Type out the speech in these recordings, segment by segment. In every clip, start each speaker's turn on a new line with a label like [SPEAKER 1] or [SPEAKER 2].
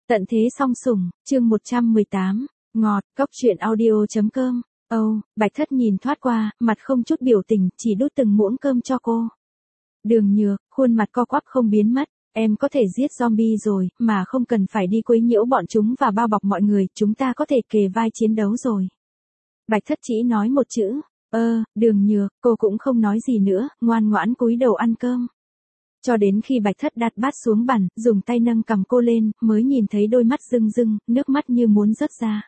[SPEAKER 1] Tận thế song sủng, chương 118, ngọt, cốc truyện audio.com. Bạch Thất nhìn thoát qua, mặt không chút biểu tình, chỉ đút từng muỗng cơm cho cô. Đường Nhược, khuôn mặt co quắp không biến mất, em có thể giết zombie rồi, mà không cần phải đi quấy nhiễu bọn chúng và bao bọc mọi người, chúng ta có thể kề vai chiến đấu rồi. Bạch Thất chỉ nói một chữ, Đường Nhược, cô cũng không nói gì nữa, ngoan ngoãn cúi đầu ăn cơm. Cho đến khi Bạch Thất đặt bát xuống bàn, dùng tay nâng cầm cô lên, mới nhìn thấy đôi mắt rưng rưng, nước mắt như muốn rớt ra.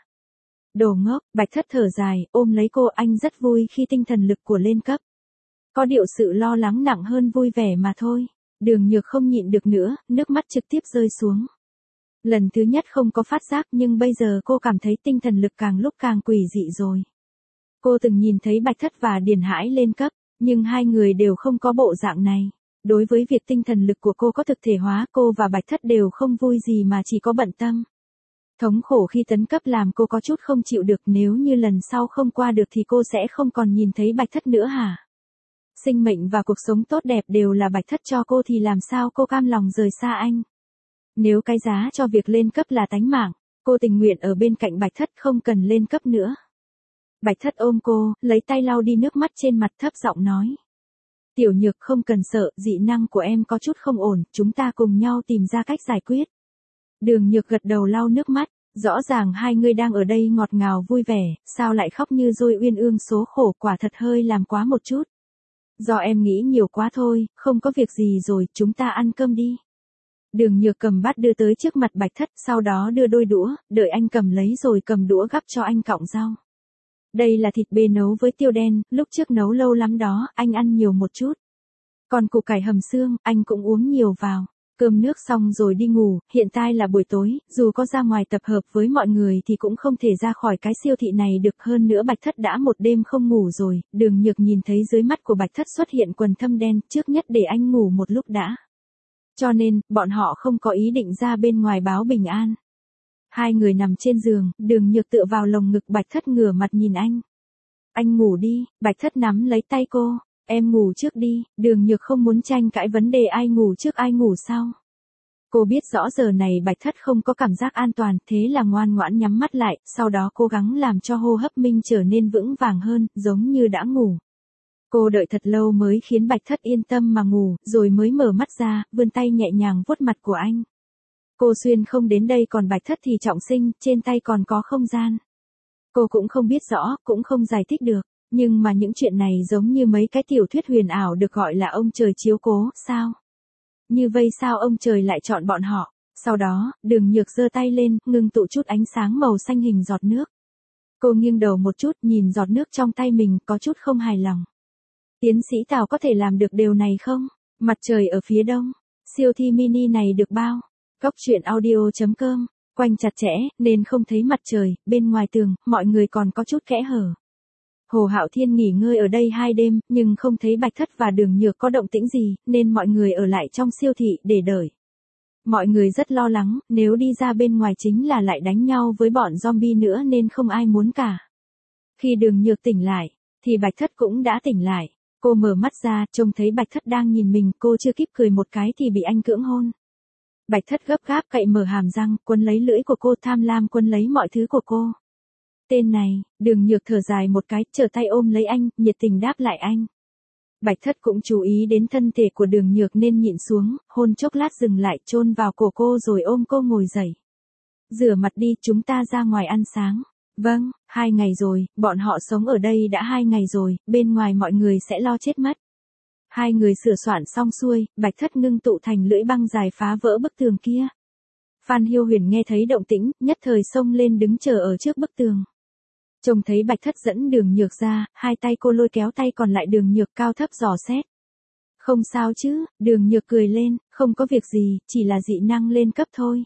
[SPEAKER 1] Đồ ngốc, Bạch Thất thở dài, ôm lấy cô, anh rất vui khi tinh thần lực của lên cấp. Có điệu sự lo lắng nặng hơn vui vẻ mà thôi. Đường Nhược không nhịn được nữa, nước mắt trực tiếp rơi xuống. Lần thứ nhất không có phát giác nhưng bây giờ cô cảm thấy tinh thần lực càng lúc càng quỷ dị rồi. Cô từng nhìn thấy Bạch Thất và Điền Hải lên cấp, nhưng hai người đều không có bộ dạng này. Đối với việc tinh thần lực của cô có thực thể hóa, cô và Bạch Thất đều không vui gì mà chỉ có bận tâm. Thống khổ khi tấn cấp làm cô có chút không chịu được, nếu như lần sau không qua được thì cô sẽ không còn nhìn thấy Bạch Thất nữa hả? Sinh mệnh và cuộc sống tốt đẹp đều là Bạch Thất cho cô thì làm sao cô cam lòng rời xa anh? Nếu cái giá cho việc lên cấp là tánh mạng, cô tình nguyện ở bên cạnh Bạch Thất không cần lên cấp nữa. Bạch Thất ôm cô, lấy tay lau đi nước mắt trên mặt, thấp giọng nói. Tiểu Nhược không cần sợ, dị năng của em có chút không ổn, chúng ta cùng nhau tìm ra cách giải quyết. Đường Nhược gật đầu lau nước mắt, rõ ràng hai người đang ở đây ngọt ngào vui vẻ, sao lại khóc như dôi uyên ương số khổ, quả thật hơi làm quá một chút. Do em nghĩ nhiều quá thôi, không có việc gì rồi, chúng ta ăn cơm đi. Đường Nhược cầm bát đưa tới trước mặt Bạch Thất, sau đó đưa đôi đũa, đợi anh cầm lấy rồi cầm đũa gắp cho anh cọng rau. Đây là thịt bê nấu với tiêu đen, lúc trước nấu lâu lắm đó, anh ăn nhiều một chút. Còn củ cải hầm xương, anh cũng uống nhiều vào. Cơm nước xong rồi đi ngủ, hiện tại là buổi tối, dù có ra ngoài tập hợp với mọi người thì cũng không thể ra khỏi cái siêu thị này được, hơn nữa Bạch Thất đã một đêm không ngủ rồi. Đường Nhược nhìn thấy dưới mắt của Bạch Thất xuất hiện quần thâm đen, trước nhất để anh ngủ một lúc đã. Cho nên, bọn họ không có ý định ra bên ngoài báo bình an. Hai người nằm trên giường, Đường Nhược tựa vào lồng ngực Bạch Thất ngửa mặt nhìn anh. Anh ngủ đi, Bạch Thất nắm lấy tay cô. Em ngủ trước đi, Đường Nhược không muốn tranh cãi vấn đề ai ngủ trước ai ngủ sau. Cô biết rõ giờ này Bạch Thất không có cảm giác an toàn, thế là ngoan ngoãn nhắm mắt lại, sau đó cố gắng làm cho hô hấp minh trở nên vững vàng hơn, giống như đã ngủ. Cô đợi thật lâu mới khiến Bạch Thất yên tâm mà ngủ, rồi mới mở mắt ra, vươn tay nhẹ nhàng vuốt mặt của anh. Cô xuyên không đến đây, còn Bạch Thất thì trọng sinh, trên tay còn có không gian. Cô cũng không biết rõ, cũng không giải thích được. Nhưng mà những chuyện này giống như mấy cái tiểu thuyết huyền ảo được gọi là ông trời chiếu cố, sao? Như vậy sao ông trời lại chọn bọn họ? Sau đó, Đường Nhược giơ tay lên, ngưng tụ chút ánh sáng màu xanh hình giọt nước. Cô nghiêng đầu một chút, nhìn giọt nước trong tay mình, có chút không hài lòng. Tiến sĩ Tào có thể làm được điều này không? Mặt trời ở phía đông. Siêu thị mini này được bao? Cốc truyện audio.com. Quanh chặt chẽ, nên không thấy mặt trời, bên ngoài tường, mọi người còn có chút kẽ hở. Hồ Hạo Thiên nghỉ ngơi ở đây 2 đêm, nhưng không thấy Bạch Thất và Đường Nhược có động tĩnh gì, nên mọi người ở lại trong siêu thị để đợi. Mọi người rất lo lắng, nếu đi ra bên ngoài chính là lại đánh nhau với bọn zombie nữa nên không ai muốn cả. Khi Đường Nhược tỉnh lại, thì Bạch Thất cũng đã tỉnh lại. Cô mở mắt ra, trông thấy Bạch Thất đang nhìn mình, cô chưa kịp cười một cái thì bị anh cưỡng hôn. Bạch Thất gấp gáp cậy mở hàm răng, quấn lấy lưỡi của cô, tham lam quấn lấy mọi thứ của cô. Tên này, Đường Nhược thở dài một cái, trở tay ôm lấy anh, nhiệt tình đáp lại anh. Bạch Thất cũng chú ý đến thân thể của Đường Nhược nên nhịn xuống, hôn chốc lát dừng lại, chôn vào cổ cô rồi ôm cô ngồi dậy. Rửa mặt đi, chúng ta ra ngoài ăn sáng. Vâng, 2 ngày rồi, bọn họ sống ở đây đã 2 ngày rồi, bên ngoài mọi người sẽ lo chết mất. Hai người sửa soạn xong xuôi, Bạch Thất ngưng tụ thành lưỡi băng dài phá vỡ bức tường kia. Phan Hiêu Huyền nghe thấy động tĩnh, nhất thời xông lên đứng chờ ở trước bức tường. Trông thấy Bạch Thất dẫn Đường Nhược ra, hai tay cô lôi kéo tay còn lại Đường Nhược, cao thấp dò xét. Không sao chứ, Đường Nhược cười lên, không có việc gì, chỉ là dị năng lên cấp thôi.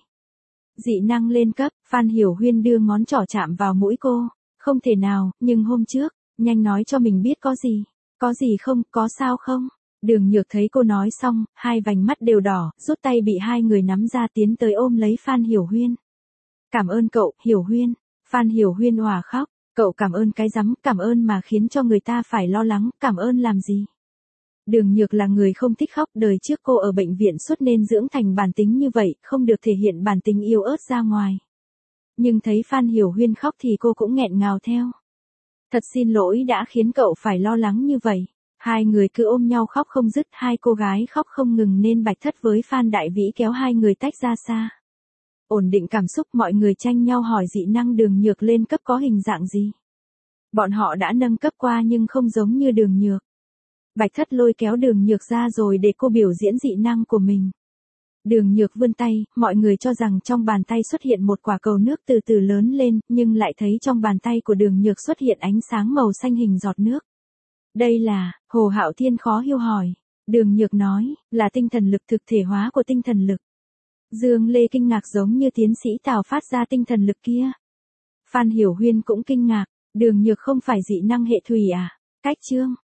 [SPEAKER 1] Dị năng lên cấp, Phan Hiểu Huyên đưa ngón trỏ chạm vào mũi cô. Không thể nào, nhưng hôm trước, nhanh nói cho mình biết có gì. Có gì không, có sao không? Đường Nhược thấy cô nói xong, hai vành mắt đều đỏ, rút tay bị hai người nắm ra tiến tới ôm lấy Phan Hiểu Huyên. Cảm ơn cậu, Hiểu Huyên. Phan Hiểu Huyên òa khóc. Cậu cảm ơn cái rắm, cảm ơn mà khiến cho người ta phải lo lắng, cảm ơn làm gì? Đường Nhược là người không thích khóc, đời trước cô ở bệnh viện suốt nên dưỡng thành bản tính như vậy, không được thể hiện bản tính yếu ớt ra ngoài. Nhưng thấy Phan Hiểu Huyên khóc thì cô cũng nghẹn ngào theo. Thật xin lỗi đã khiến cậu phải lo lắng như vậy. Hai người cứ ôm nhau khóc không dứt, hai cô gái khóc không ngừng nên Bạch Thất với Phan Đại Vĩ kéo hai người tách ra xa. Ổn định cảm xúc, mọi người tranh nhau hỏi dị năng Đường Nhược lên cấp có hình dạng gì. Bọn họ đã nâng cấp qua nhưng không giống như Đường Nhược. Bạch Thất lôi kéo Đường Nhược ra rồi để cô biểu diễn dị năng của mình. Đường Nhược vươn tay, mọi người cho rằng trong bàn tay xuất hiện một quả cầu nước từ từ lớn lên, nhưng lại thấy trong bàn tay của Đường Nhược xuất hiện ánh sáng màu xanh hình giọt nước. Đây là, Hồ Hạo Thiên khó hiểu hỏi. Đường Nhược nói, là tinh thần lực thực thể hóa của tinh thần lực. Dương Lê kinh ngạc giống như tiến sĩ Tào phát ra tinh thần lực kia. Phan Hiểu Huyên cũng kinh ngạc, Đường Nhược không phải dị năng hệ thủy à? Cách chương